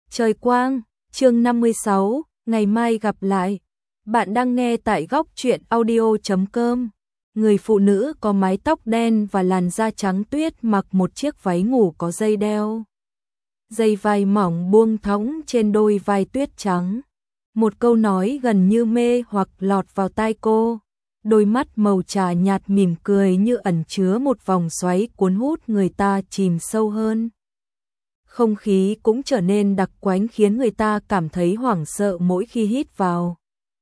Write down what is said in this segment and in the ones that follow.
Trời quang, chương 56, ngày mai gặp lại. Bạn đang nghe tại góc truyện audio.com. Người phụ nữ có mái tóc đen và làn da trắng tuyết mặc một chiếc váy ngủ có dây đeo. Dây vai mỏng buông thõng trên đôi vai tuyết trắng. Một câu nói gần như mê hoặc lọt vào tai cô. Đôi mắt màu trà nhạt mỉm cười như ẩn chứa một vòng xoáy cuốn hút người ta chìm sâu hơn. Không khí cũng trở nên đặc quánh khiến người ta cảm thấy hoảng sợ mỗi khi hít vào.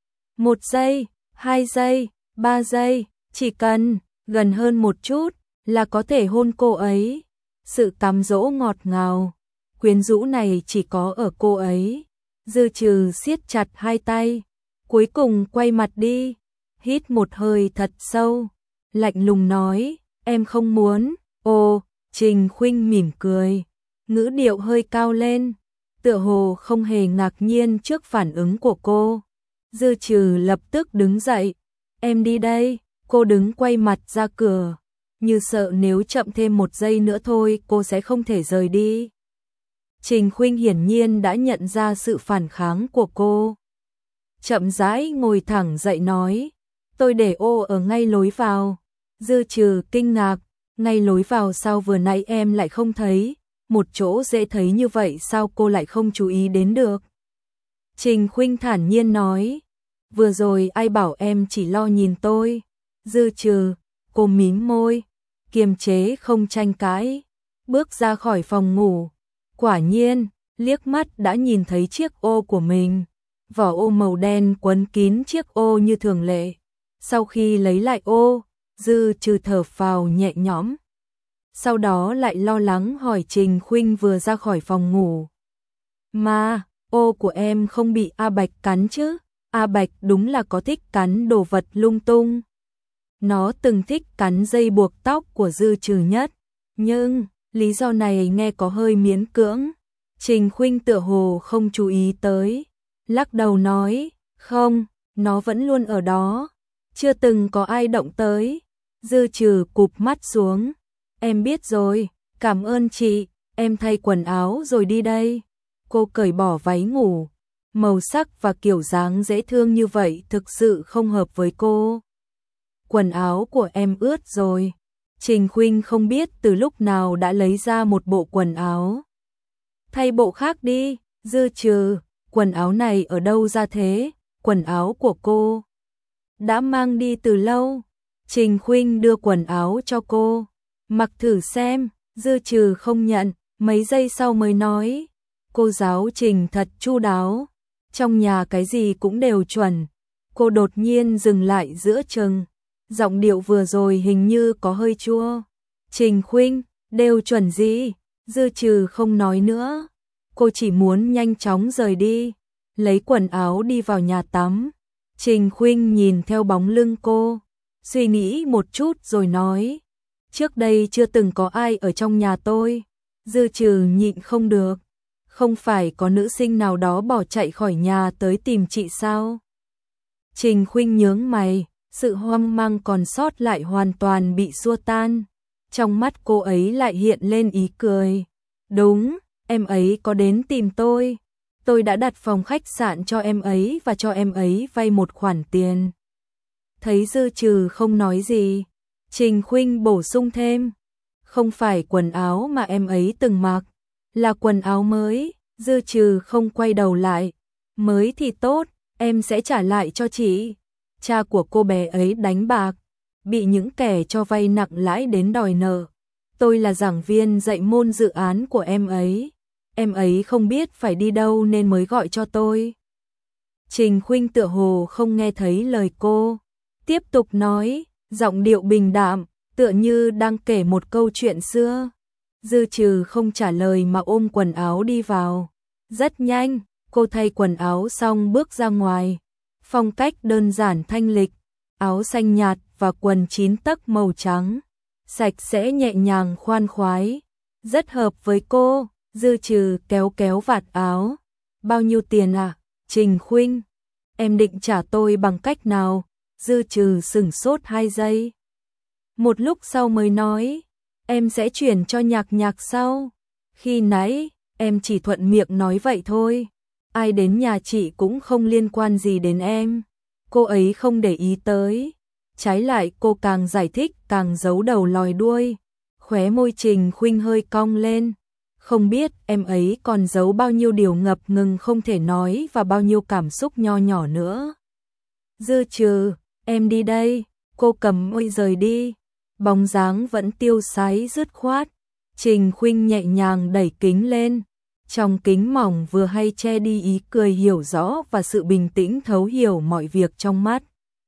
1 giây, 2 giây, 3 giây, chỉ cần gần hơn một chút là có thể hôn cô ấy. Sự cám dỗ ngọt ngào, quyến rũ này chỉ có ở cô ấy. Dư Trừ siết chặt hai tay, cuối cùng quay mặt đi, hít một hơi thật sâu, lạnh lùng nói, em không muốn. Ồ, Trình Khuynh mỉm cười, ngữ điệu hơi cao lên, tựa hồ không hề ngạc nhiên trước phản ứng của cô. Dư Trừ lập tức đứng dậy, em đi đây. Cô đứng quay mặt ra cửa, như sợ nếu chậm thêm 1 giây nữa thôi cô sẽ không thể rời đi. Trình Khuynh hiển nhiên đã nhận ra sự phản kháng của cô. Chậm rãi ngồi thẳng dậy nói, tôi để ô ở ngay lối vào. Dư Trừ kinh ngạc, ngay lối vào sao vừa nãy em lại không thấy, một chỗ dễ thấy như vậy sao cô lại không chú ý đến được. Trình Khuynh thản nhiên nói, vừa rồi ai bảo em chỉ lo nhìn tôi. Dư Trừ, cô mím môi, kiềm chế không tranh cãi, bước ra khỏi phòng ngủ. Quả nhiên, liếc mắt đã nhìn thấy chiếc ô của mình, vỏ ô màu đen quấn kín chiếc ô như thường lệ. Sau khi lấy lại ô, Dư Trừ thở phào nhẹ nhõm. Sau đó lại lo lắng hỏi Trình Khuynh vừa ra khỏi phòng ngủ. Mà, ô của em không bị A Bạch cắn chứ? A Bạch đúng là có thích cắn đồ vật lung tung. Nó từng thích cắn dây buộc tóc của Dư Trừ nhất, nhưng lý do này nghe có hơi miễn cưỡng. Trình Khuynh tựa hồ không chú ý tới, lắc đầu nói, không, nó vẫn luôn ở đó, chưa từng có ai động tới. Dư Trừ cụp mắt xuống, em biết rồi, cảm ơn chị, em thay quần áo rồi đi đây. Cô cởi bỏ váy ngủ, màu sắc và kiểu dáng dễ thương như vậy thực sự không hợp với cô. Quần áo của em ướt rồi. Trình Khuynh không biết từ lúc nào đã lấy ra một bộ quần áo. Thay bộ khác đi. Dư Trừ, quần áo này ở đâu ra thế? Quần áo của cô đã mang đi từ lâu. Trình Khuynh đưa quần áo cho cô, mặc thử xem. Dư Trừ không nhận, mấy giây sau mới nói, cô giáo Trình thật chu đáo, trong nhà cái gì cũng đều chuẩn. Cô đột nhiên dừng lại giữa chừng, giọng điệu vừa rồi hình như có hơi chua. Trình Khuynh, đều chuẩn gì? Dư Trừ không nói nữa, cô chỉ muốn nhanh chóng rời đi, lấy quần áo đi vào nhà tắm. Trình Khuynh nhìn theo bóng lưng cô, suy nghĩ một chút rồi nói, trước đây chưa từng có ai ở trong nhà tôi. Dư Trừ nhịn không được, không phải có nữ sinh nào đó bỏ chạy khỏi nhà tới tìm chị sao? Trình Khuynh nhướng mày, sự hoang mang còn sót lại hoàn toàn bị xua tan. Trong mắt cô ấy lại hiện lên ý cười. Đúng, em ấy có đến tìm tôi. Tôi đã đặt phòng khách sạn cho em ấy và cho em ấy vay một khoản tiền. Thấy Dư Trừ không nói gì, Trình Khuynh bổ sung thêm, không phải quần áo mà em ấy từng mặc, là quần áo mới. Dư Trừ không quay đầu lại, mới thì tốt, em sẽ trả lại cho chị. Cha của cô bé ấy đánh bạc, bị những kẻ cho vay nặng lãi đến đòi nợ. Tôi là giảng viên dạy môn dự án của em ấy không biết phải đi đâu nên mới gọi cho tôi. Trình Khuynh tựa hồ không nghe thấy lời cô, tiếp tục nói, giọng điệu bình đạm, tựa như đang kể một câu chuyện xưa. Dư Trừ không trả lời mà ôm quần áo đi vào. Rất nhanh, cô thay quần áo xong bước ra ngoài. Phong cách đơn giản thanh lịch, áo xanh nhạt và quần 9 tấc màu trắng, sạch sẽ nhẹ nhàng khoan khoái, rất hợp với cô. Dư Trừ kéo kéo vạt áo. Bao nhiêu tiền à? Trình Khuynh, em định trả tôi bằng cách nào? Dư Trừ sửng sốt 2 giây. Một lúc sau mới nói, em sẽ chuyển cho Nhạc Nhạc sau. Khi nãy, em chỉ thuận miệng nói vậy thôi. Ai đến nhà chị cũng không liên quan gì đến em. Cô ấy không để ý tới. Trái lại cô càng giải thích càng giấu đầu lòi đuôi. Khóe môi Trình Khuynh hơi cong lên. Không biết em ấy còn giấu bao nhiêu điều ngập ngừng không thể nói và bao nhiêu cảm xúc nho nhỏ nữa. Dư Trừ, em đi đây. Cô cầm môi rời đi. Bóng dáng vẫn tiêu sái dứt khoát. Trình Khuynh nhẹ nhàng đẩy kính lên. Trong kính mỏng vừa hay che đi ý cười hiểu rõ và sự bình tĩnh thấu hiểu mọi việc trong mắt.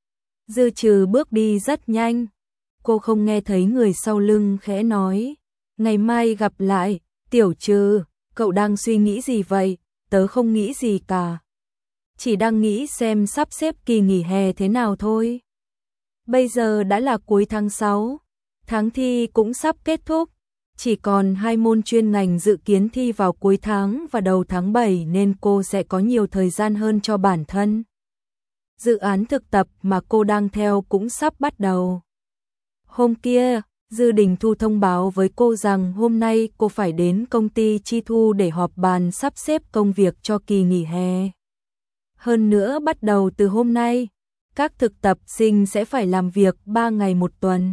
Dư Trừ bước đi rất nhanh. Cô không nghe thấy người sau lưng khẽ nói. Ngày mai gặp lại, Tiểu Trừ, cậu đang suy nghĩ gì vậy? Tớ không nghĩ gì cả. Chỉ đang nghĩ xem sắp xếp kỳ nghỉ hè thế nào thôi. Bây giờ đã là cuối tháng 6, tháng thi cũng sắp kết thúc. Chỉ còn 2 môn chuyên ngành dự kiến thi vào cuối tháng và đầu tháng 7 nên cô sẽ có nhiều thời gian hơn cho bản thân. Dự án thực tập mà cô đang theo cũng sắp bắt đầu. Hôm kia, Dư Đình Thu thông báo với cô rằng hôm nay cô phải đến công ty Chi Thu để họp bàn sắp xếp công việc cho kỳ nghỉ hè. Hơn nữa bắt đầu từ hôm nay, các thực tập sinh sẽ phải làm việc 3 ngày một tuần.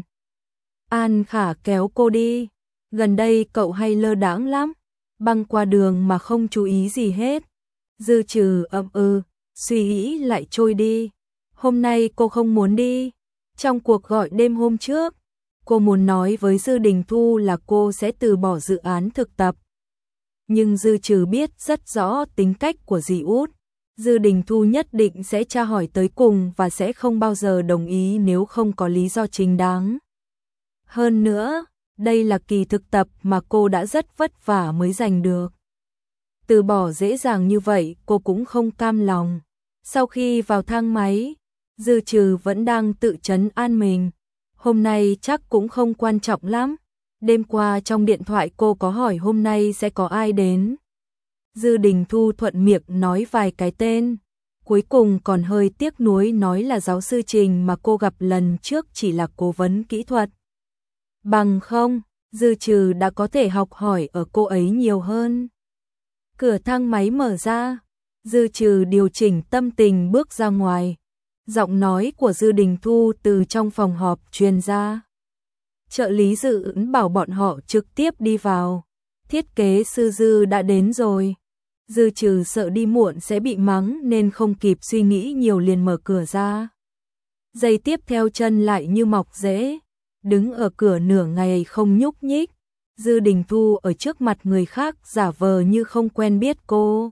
An Khả kéo cô đi. Gần đây cậu hay lơ đãng lắm, băng qua đường mà không chú ý gì hết. Dư Trừ suy nghĩ lại trôi đi. Hôm nay cô không muốn đi. Trong cuộc gọi đêm hôm trước, cô muốn nói với Dư Đình Thu là cô sẽ từ bỏ dự án thực tập. Nhưng Dư Trừ biết rất rõ tính cách của dì út. Dư Đình Thu nhất định sẽ tra hỏi tới cùng và sẽ không bao giờ đồng ý nếu không có lý do chính đáng. Hơn nữa, đây là kỳ thực tập mà cô đã rất vất vả mới giành được. Từ bỏ dễ dàng như vậy cô cũng không cam lòng. Sau khi vào thang máy, Dư Trừ vẫn đang tự trấn an mình. Hôm nay chắc cũng không quan trọng lắm. Đêm qua trong điện thoại cô có hỏi hôm nay sẽ có ai đến. Dư Đình Thu thuận miệng nói vài cái tên. Cuối cùng còn hơi tiếc nuối nói là giáo sư Trình mà cô gặp lần trước chỉ là cố vấn kỹ thuật. Bằng không, Dư Trừ đã có thể học hỏi ở cô ấy nhiều hơn. Cửa thang máy mở ra, Dư Trừ điều chỉnh tâm tình bước ra ngoài. Giọng nói của Dư Đình Thu từ trong phòng họp truyền ra. Trợ lý Dư Ưn bảo bọn họ trực tiếp đi vào. Thiết kế sư Dư đã đến rồi. Dư Trừ sợ đi muộn sẽ bị mắng nên không kịp suy nghĩ nhiều liền mở cửa ra. Giây tiếp theo chân lại như mọc rễ. Đứng ở cửa nửa ngày không nhúc nhích. Dư Đình Thu ở trước mặt người khác giả vờ như không quen biết cô.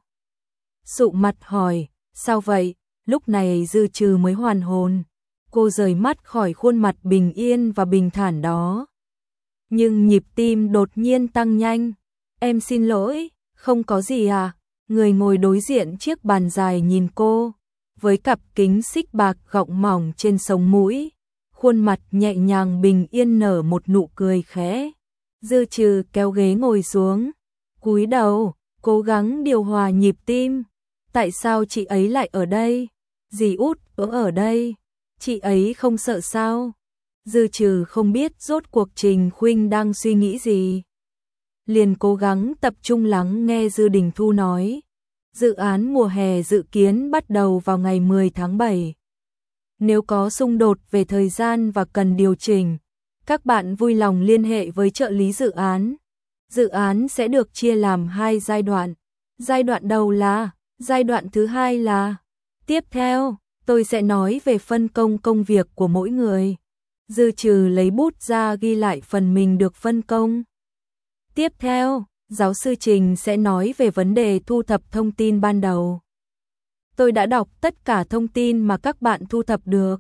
Sụ mặt hỏi, sao vậy? Lúc này Dư Trừ mới hoàn hồn. Cô rời mắt khỏi khuôn mặt bình yên và bình thản đó. Nhưng nhịp tim đột nhiên tăng nhanh. Em xin lỗi, không có gì à? Người ngồi đối diện chiếc bàn dài nhìn cô. Với cặp kính xích bạc gọng mỏng trên sống mũi. Khuôn mặt nhẹ nhàng bình yên nở một nụ cười khẽ. Dư Trừ kéo ghế ngồi xuống. Cúi đầu, cố gắng điều hòa nhịp tim. Tại sao chị ấy lại ở đây? Dì út ở đây. Chị ấy không sợ sao? Dư Trừ không biết rốt cuộc Trình Khuynh đang suy nghĩ gì. Liền cố gắng tập trung lắng nghe Dư Đình Thu nói. Dự án mùa hè dự kiến bắt đầu vào ngày 10 tháng 7. Nếu có xung đột về thời gian và cần điều chỉnh, các bạn vui lòng liên hệ với trợ lý dự án. Dự án sẽ được chia làm 2 giai đoạn. Giai đoạn đầu là, giai đoạn thứ hai là. Tiếp theo, tôi sẽ nói về phân công công việc của mỗi người. Dư Trừ lấy bút ra ghi lại phần mình được phân công. Tiếp theo, giáo sư Trình sẽ nói về vấn đề thu thập thông tin ban đầu. Tôi đã đọc tất cả thông tin mà các bạn thu thập được.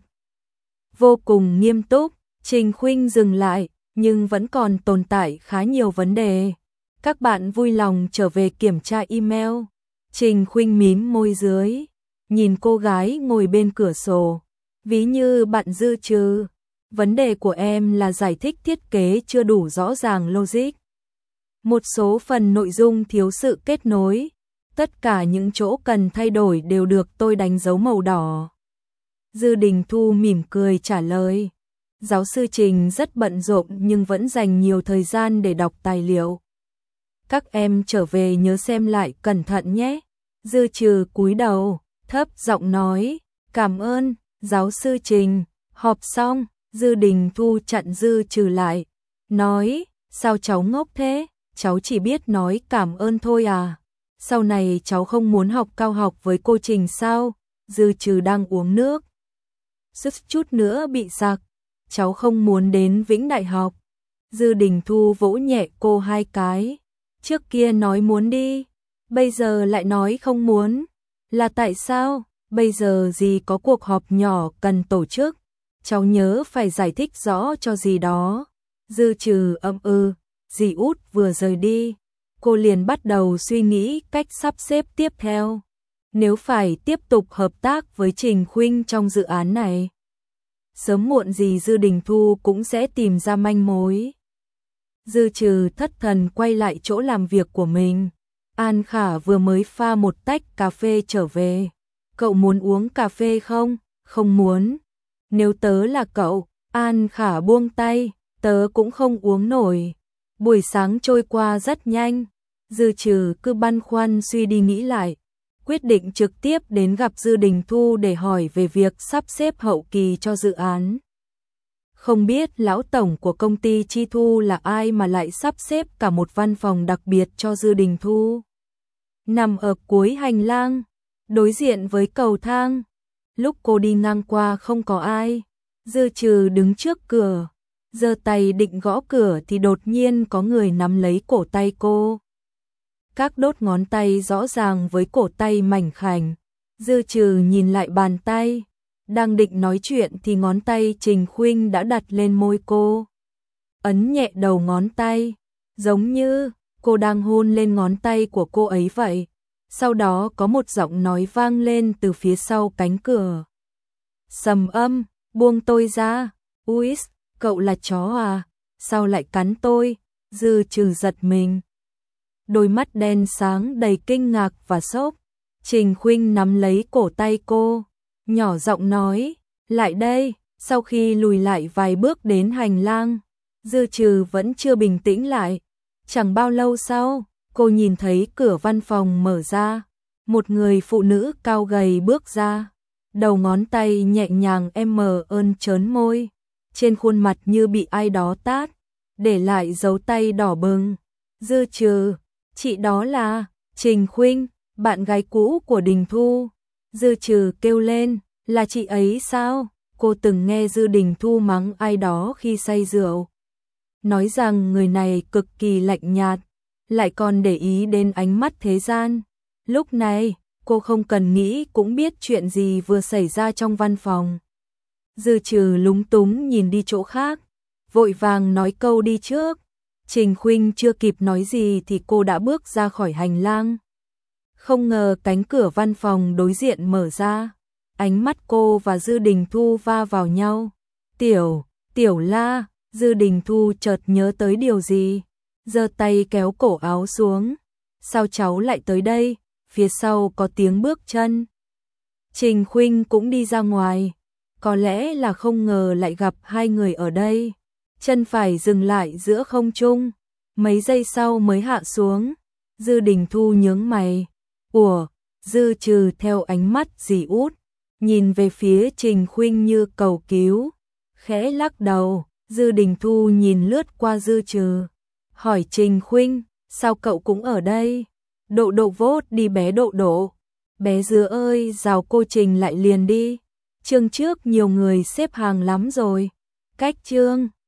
Vô cùng nghiêm túc, Trình Khuynh dừng lại, nhưng vẫn còn tồn tại khá nhiều vấn đề. Các bạn vui lòng trở về kiểm tra email. Trình Khuynh mím môi dưới, nhìn cô gái ngồi bên cửa sổ. Ví như bạn Dư Trừ, vấn đề của em là giải thích thiết kế chưa đủ rõ ràng logic. Một số phần nội dung thiếu sự kết nối. Tất cả những chỗ cần thay đổi đều được tôi đánh dấu màu đỏ. Dư Đình Thu mỉm cười trả lời. Giáo sư Trình rất bận rộn nhưng vẫn dành nhiều thời gian để đọc tài liệu. các em trở về nhớ xem lại cẩn thận nhé. Dư Trừ cúi đầu, thấp giọng nói, cảm ơn, giáo sư Trình. Họp xong, Dư Đình Thu chặn Dư Trừ lại, nói, sao cháu ngốc thế, cháu chỉ biết nói cảm ơn thôi à, sau này cháu không muốn học cao học với cô Trình sao? Dư Trừ đang uống nước, suýt chút nữa bị sặc, cháu không muốn đến Vĩnh Đại học. Dư Đình Thu vỗ nhẹ cô 2 cái, trước kia nói muốn đi, bây giờ lại nói không muốn, là tại sao? Bây giờ dì có cuộc họp nhỏ cần tổ chức, cháu nhớ phải giải thích rõ cho dì đó. Dư Trừ dì út vừa rời đi, cô liền bắt đầu suy nghĩ cách sắp xếp tiếp theo. Nếu phải tiếp tục hợp tác với Trình Khuynh trong dự án này, sớm muộn gì Dư Đình Thu cũng sẽ tìm ra manh mối. Dư Trừ thất thần quay lại chỗ làm việc của mình. An Khả vừa mới pha một tách cà phê trở về. Cậu muốn uống cà phê không? Không muốn. Nếu tớ là cậu, An Khả buông tay, tớ cũng không uống nổi. Buổi sáng trôi qua rất nhanh. Dư Trừ cứ băn khoăn suy đi nghĩ lại, quyết định trực tiếp đến gặp Dư Đình Thu để hỏi về việc sắp xếp hậu kỳ cho dự án. Không biết lão tổng của công ty Chi Thu là ai mà lại sắp xếp cả một văn phòng đặc biệt cho Dư Đình Thu. Nằm ở cuối hành lang, đối diện với cầu thang. Lúc cô đi ngang qua không có ai. Dư Trừ đứng trước cửa, giơ tay định gõ cửa thì đột nhiên có người nắm lấy cổ tay cô. Các đốt ngón tay rõ ràng với cổ tay mảnh khảnh. Dư Trừ nhìn lại bàn tay. Đang định nói chuyện thì ngón tay Trình Khuynh đã đặt lên môi cô. Ấn nhẹ đầu ngón tay, giống như cô đang hôn lên ngón tay của cô ấy vậy. Sau đó có một giọng nói vang lên từ phía sau cánh cửa. Sầm âm, buông tôi ra. Uis, cậu là chó à? Sao lại cắn tôi? Dư Trừ giật mình. Đôi mắt đen sáng đầy kinh ngạc và sốc. Trình Khuynh nắm lấy cổ tay cô, nhỏ giọng nói, lại đây. Sau khi lùi lại vài bước đến hành lang, Dư Trừ vẫn chưa bình tĩnh lại. Chẳng bao lâu sau, cô nhìn thấy cửa văn phòng mở ra. Một người phụ nữ cao gầy bước ra. Đầu ngón tay nhẹ nhàng trớn môi. Trên khuôn mặt như bị ai đó tát, để lại dấu tay đỏ bừng. Dư Trừ, chị đó là Trình Khuynh, bạn gái cũ của Đình Thu. Dư Trừ kêu lên, là chị ấy sao? Cô từng nghe Dư Đình Thu mắng ai đó khi say rượu, nói rằng người này cực kỳ lạnh nhạt, lại còn để ý đến ánh mắt thế gian. Lúc này, cô không cần nghĩ cũng biết chuyện gì vừa xảy ra trong văn phòng. Dư Trừ lúng túng nhìn đi chỗ khác, vội vàng nói câu đi trước. Trình Khuynh chưa kịp nói gì thì cô đã bước ra khỏi hành lang. Không ngờ cánh cửa văn phòng đối diện mở ra, ánh mắt cô và Dư Đình Thu va vào nhau. Tiểu La. Dư Đình Thu chợt nhớ tới điều gì, giơ tay kéo cổ áo xuống. Sao cháu lại tới đây? Phía sau có tiếng bước chân. Trình Khuynh cũng đi ra ngoài, có lẽ là không ngờ lại gặp hai người ở đây. Chân phải dừng lại giữa không trung, mấy giây sau mới hạ xuống. Dư Đình Thu nhướng mày. Ủa? Dư Trừ theo ánh mắt dì út, nhìn về phía Trình Khuynh như cầu cứu, khẽ lắc đầu. Dư Đình Thu nhìn lướt qua Dư Trừ, hỏi Trình Khuynh, sao cậu cũng ở đây? Độ độ vốt đi bé độ độ. Bé dứa ơi, rào cô Trình lại liền đi. Chương trước nhiều người xếp hàng lắm rồi. Cách chương